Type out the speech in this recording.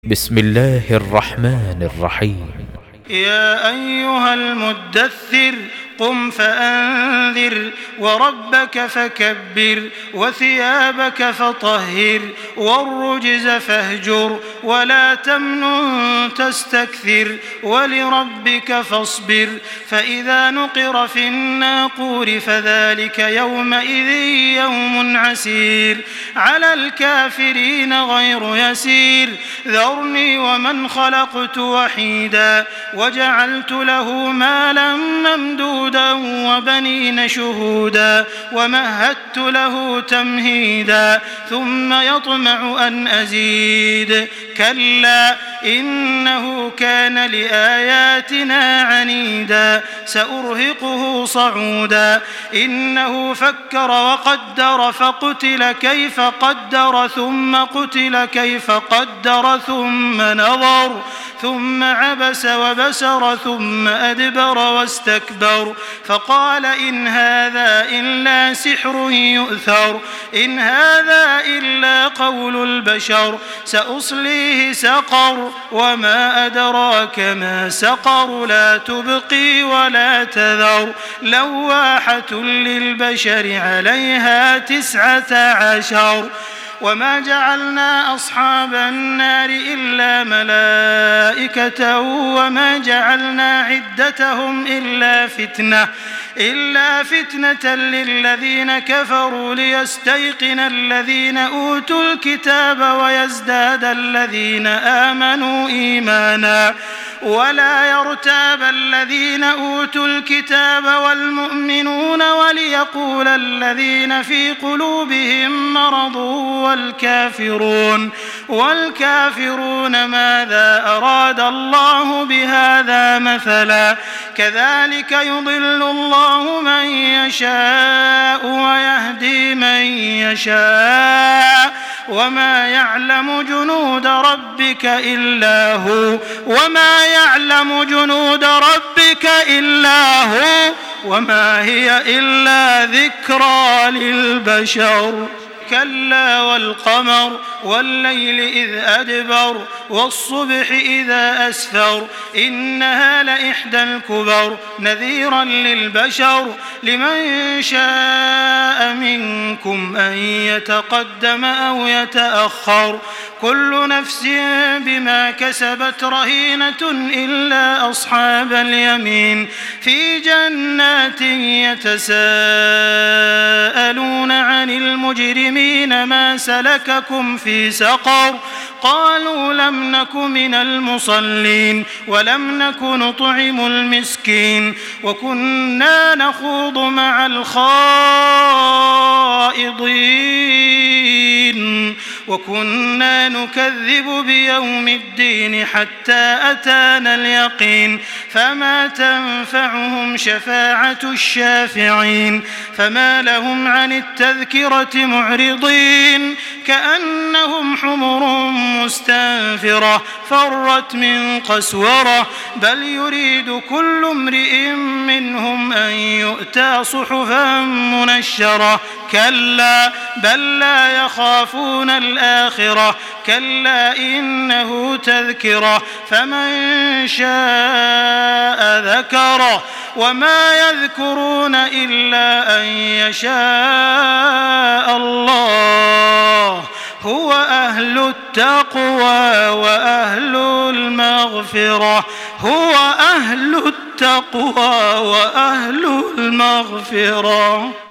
بسم الله الرحمن الرحيم. يا أيها المدثر قم فأنذر وربك فكبر وثيابك فطهر والرجز فاهجر ولا تمنن تستكثر ولربك فاصبر فإذا نقر في الناقور فذلك يومئذ يوم عسير على الكافرين غير يسير ذرني ومن خلقت وحيدا وجعلت له مالا ممدودا وبنين شهودا ومهدت له تمهيدا ثم يطمع أن أزيد كلا إنه كان لآياتنا عنيدا سأرهقه صعودا إنه فكر وقدر فقتل كيف قدر ثم قتل كيف قدر ثم نظر ثم عبس وبسر ثم أدبر واستكبر فقال إن هذا إلا سحر يؤثر إن هذا إلا قول البشر سأصليه سقر وما أدراك ما سقر لا تبقي ولا تذر لواحة للبشر عليها 19 وما جعلنا أصحاب النار إلا ملائكة وما جعلنا عدتهم إلا فتنة للذين كفروا ليستيقن الذين أوتوا الكتاب ويزداد الذين آمنوا إيمانا ولا يرتاب الذين أوتوا الكتاب والمؤمنون وليقول الذين في قلوبهم مرض والكافرون ماذا أراد الله بهذا مثلا كذلك يضل الله من يشاء ويهدي من يشاء وما يعلم جنود ربك إلا هو وما هي إلا ذكرى للبشر كلا والقمر والليل إذ أدبر والصبح إذا أسفر إنها لإحدى الكبر نذيرا للبشر لمن شاء منكم أن يتقدم أو يتأخر كل نفس بما كسبت رهينة إلا أصحاب اليمين في جنات يتساءلون عن المجرمين ما سلككم في سقر قالوا لم نك من المصلين ولم نك نطعم المسكين وكنا نخوض مع الخائضين وكنا نكذب بيوم الدين حتى أتانا اليقين فما تنفعهم شفاعة الشافعين فما لهم عن التذكرة معرضين كأنهم حمر مستنفرة فرت من قسورة بل يريد كل امرئ منهم أن يؤتى صحفا منشرة كلا بل لا يخافون الآخرة كلا إنه تذكرة فمن شاء ذكره وما يذكرون إلا أن يشاء الله هو أهل التقوى وأهل المغفرة